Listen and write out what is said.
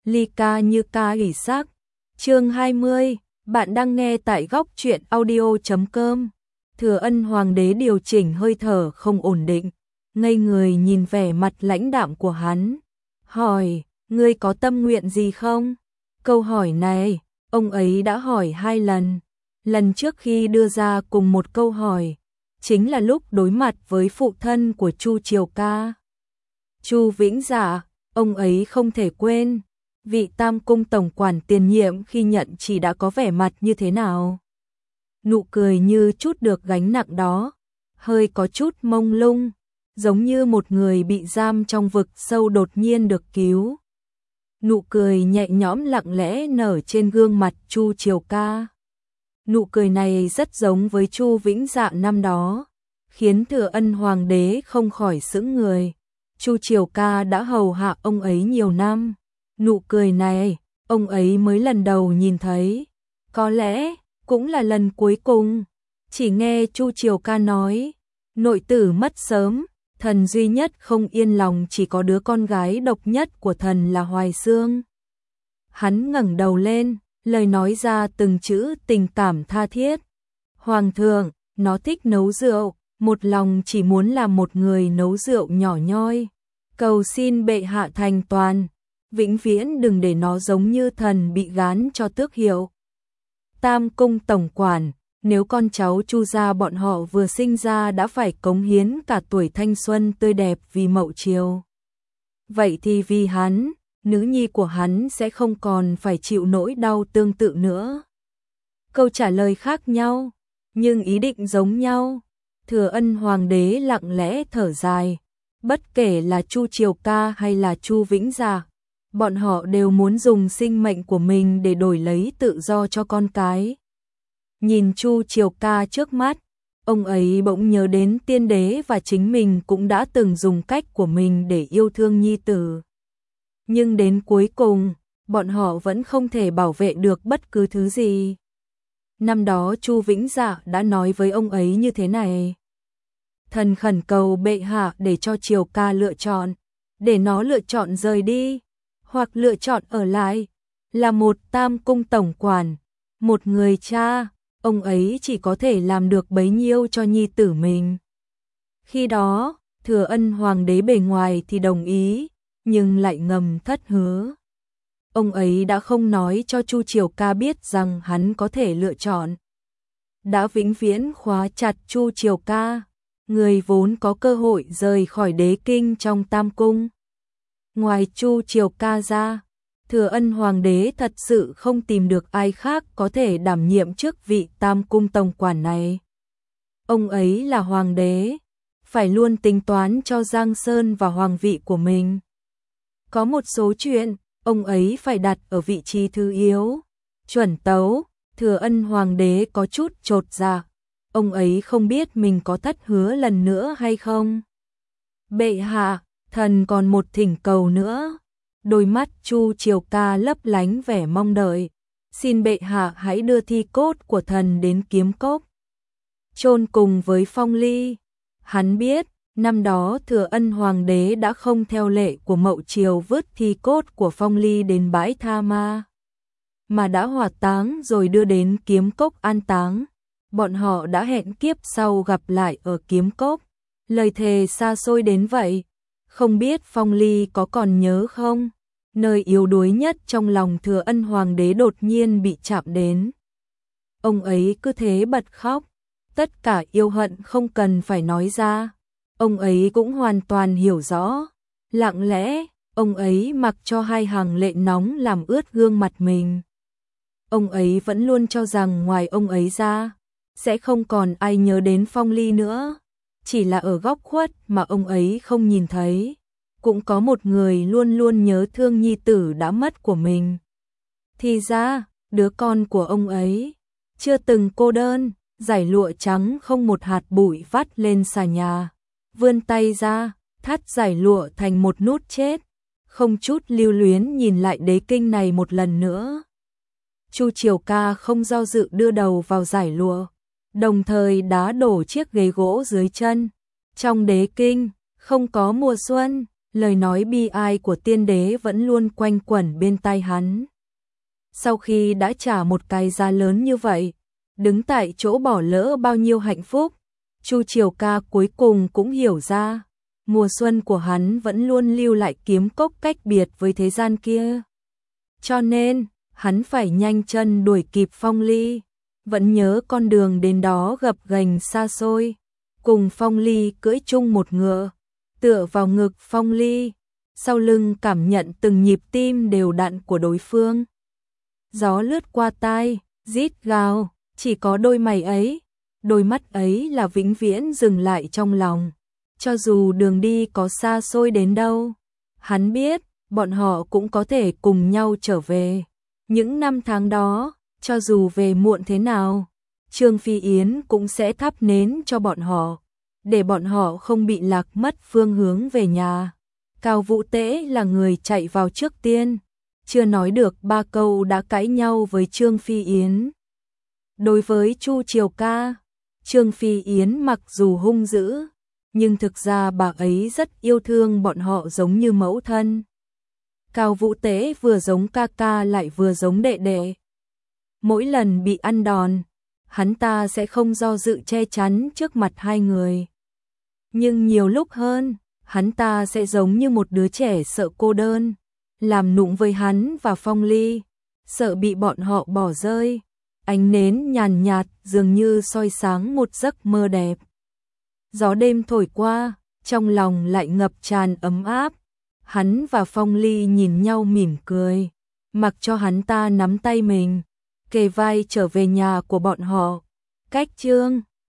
ly ca như ca ủy sắc. Chương 20, bạn đang nghe tại góc truyện audio.com. Thừa Ân hoàng đế điều chỉnh hơi thở không ổn định, ngây người nhìn vẻ mặt lãnh đạm của hắn, hỏi, ngươi có tâm nguyện gì không? Câu hỏi này, ông ấy đã hỏi 2 lần. Lần trước khi đưa ra cùng một câu hỏi, chính là lúc đối mặt với phụ thân của Chu Triều Ca. Chu Vĩnh Dạ, ông ấy không thể quên, vị Tam Cung tổng quản tiền nhiệm khi nhận chỉ đã có vẻ mặt như thế nào. Nụ cười như chút được gánh nặng đó, hơi có chút mông lung, giống như một người bị giam trong vực sâu đột nhiên được cứu. Nụ cười nhẹ nhõm lặng lẽ nở trên gương mặt Chu Triều Ca. Nụ cười này rất giống với Chu Vĩnh Dạ năm đó, khiến Thừa Ân hoàng đế không khỏi sững người. Chu Triều Ca đã hầu hạ ông ấy nhiều năm, nụ cười này, ông ấy mới lần đầu nhìn thấy, có lẽ cũng là lần cuối cùng. Chỉ nghe Chu Triều Ca nói, nội tử mất sớm, thần duy nhất không yên lòng chỉ có đứa con gái độc nhất của thần là Hoài Xương. Hắn ngẩng đầu lên, lời nói ra từng chữ tình cảm tha thiết. Hoàng thượng, nó thích nấu rượu, một lòng chỉ muốn làm một người nấu rượu nhỏ nhoi. Cầu xin bệ hạ thành toàn, vĩnh viễn đừng để nó giống như thần bị gán cho tước hiệu. Tam Cung tổng quản, nếu con cháu Chu gia bọn họ vừa sinh ra đã phải cống hiến cả tuổi thanh xuân tươi đẹp vì Mậu Triều, vậy thì vì hắn, nữ nhi của hắn sẽ không còn phải chịu nỗi đau tương tự nữa. Câu trả lời khác nhau, nhưng ý định giống nhau. Thừa Ân hoàng đế lặng lẽ thở dài, bất kể là Chu Triều Ca hay là Chu Vĩnh Dạ, bọn họ đều muốn dùng sinh mệnh của mình để đổi lấy tự do cho con cái. Nhìn Chu Triều Ca trước mắt, ông ấy bỗng nhớ đến tiên đế và chính mình cũng đã từng dùng cách của mình để yêu thương nhi tử. Nhưng đến cuối cùng, bọn họ vẫn không thể bảo vệ được bất cứ thứ gì. Năm đó Chu Vĩnh Dạ đã nói với ông ấy như thế này. Thần khẩn cầu bệ hạ để cho Triều Ca lựa chọn, để nó lựa chọn rời đi, hoặc lựa chọn ở lại, là một Tam Cung tổng quản, một người cha, ông ấy chỉ có thể làm được bấy nhiêu cho nhi tử mình. Khi đó, Thừa Ân hoàng đế bề ngoài thì đồng ý, nhưng lại ngầm thất hứa. Ông ấy đã không nói cho Chu Triều Ca biết rằng hắn có thể lựa chọn. Đã vĩnh viễn khóa chặt Chu Triều Ca, người vốn có cơ hội rời khỏi đế kinh trong Tam Cung. Ngoài Chu Triều Ca ra, Thừa Ân hoàng đế thật sự không tìm được ai khác có thể đảm nhiệm chức vị Tam Cung tổng quản này. Ông ấy là hoàng đế, phải luôn tính toán cho Giang Sơn và hoàng vị của mình. Có một số chuyện, ông ấy phải đặt ở vị trí thứ yếu. Chuẩn tấu, Thừa Ân hoàng đế có chút chột dạ. Ông ấy không biết mình có thất hứa lần nữa hay không. Bệ hạ, thần còn một thỉnh cầu nữa. Đôi mắt Chu Triều Ca lấp lánh vẻ mong đợi. Xin bệ hạ hãy đưa thi cốt của thần đến Kiếm Cốc, chôn cùng với Phong Ly. Hắn biết, năm đó Thừa Ân hoàng đế đã không theo lệ của Mậu Triều vứt thi cốt của Phong Ly đến bãi Tha Ma, mà đã hỏa táng rồi đưa đến Kiếm Cốc an táng. Bọn họ đã hẹn kiếp sau gặp lại ở Kiếm Cốc, lời thề xa xôi đến vậy. Không biết Phong Ly có còn nhớ không? Nơi yếu đuối nhất trong lòng Thừa Ân hoàng đế đột nhiên bị chạm đến. Ông ấy cứ thế bật khóc, tất cả yêu hận không cần phải nói ra. Ông ấy cũng hoàn toàn hiểu rõ. Lặng lẽ, ông ấy mặc cho 2 hàng lệ nóng làm ướt gương mặt mình. Ông ấy vẫn luôn cho rằng ngoài ông ấy ra, sẽ không còn ai nhớ đến Phong Ly nữa. Chỉ là ở góc khuất mà ông ấy không nhìn thấy, cũng có một người luôn luôn nhớ thương nhi tử đã mất của mình. Thì ra, đứa con của ông ấy chưa từng cô đơn, dải lụa trắng không một hạt bụi vắt lên xà nhà, vươn tay ra, thắt dải lụa thành một nút chết, không chút lưu luyến nhìn lại đế kinh này một lần nữa. Chu Triều Ca không do dự đưa đầu vào dải lụa, đồng thời đá đổ chiếc ghế gỗ dưới chân. Trong đế kinh, không có mùa xuân, lời nói bi ai của tiên đế vẫn luôn quanh quẩn bên tai hắn. Sau khi đã trả một cái giá lớn như vậy, đứng tại chỗ bỏ lỡ bao nhiêu hạnh phúc, Chu Triều Ca cuối cùng cũng hiểu ra, mùa xuân của hắn vẫn luôn lưu lại kiếm cốc cách biệt với thế gian kia. Cho nên, hắn phải nhanh chân đuổi kịp Phong Ly, vẫn nhớ con đường đến đó gập ghềnh xa xôi, cùng Phong Ly cưỡi chung một ngựa, tựa vào ngực Phong Ly, sau lưng cảm nhận từng nhịp tim đều đặn của đối phương. Gió lướt qua tai, rít gào, chỉ có đôi mày ấy, đôi mắt ấy là vĩnh viễn dừng lại trong lòng. Cho dù đường đi có xa xôi đến đâu, hắn biết, bọn họ cũng có thể cùng nhau trở về. Những năm tháng đó, cho dù về muộn thế nào, Trương Phi Yến cũng sẽ thắp nến cho bọn họ, để bọn họ không bị lạc mất phương hướng về nhà. Cao Vũ Tế là người chạy vào trước tiên, chưa nói được 3 câu đã cãi nhau với Trương Phi Yến. Đối với Chu Triều Ca, Trương Phi Yến mặc dù hung dữ, nhưng thực ra bà ấy rất yêu thương bọn họ giống như mẫu thân. Cao Vũ Tế vừa giống ca ca lại vừa giống đệ đệ. Mỗi lần bị ăn đòn, hắn ta sẽ không do dự che chắn trước mặt hai người. Nhưng nhiều lúc hơn, hắn ta sẽ giống như một đứa trẻ sợ cô đơn, làm nũng với hắn và Phong Ly, sợ bị bọn họ bỏ rơi. Ánh nến nhàn nhạt dường như soi sáng một giấc mơ đẹp. Gió đêm thổi qua, trong lòng lại ngập tràn ấm áp. Hắn và Phong Ly nhìn nhau mỉm cười, mặc cho hắn ta nắm tay mình, kề vai trở về nhà của bọn họ. Cách Trương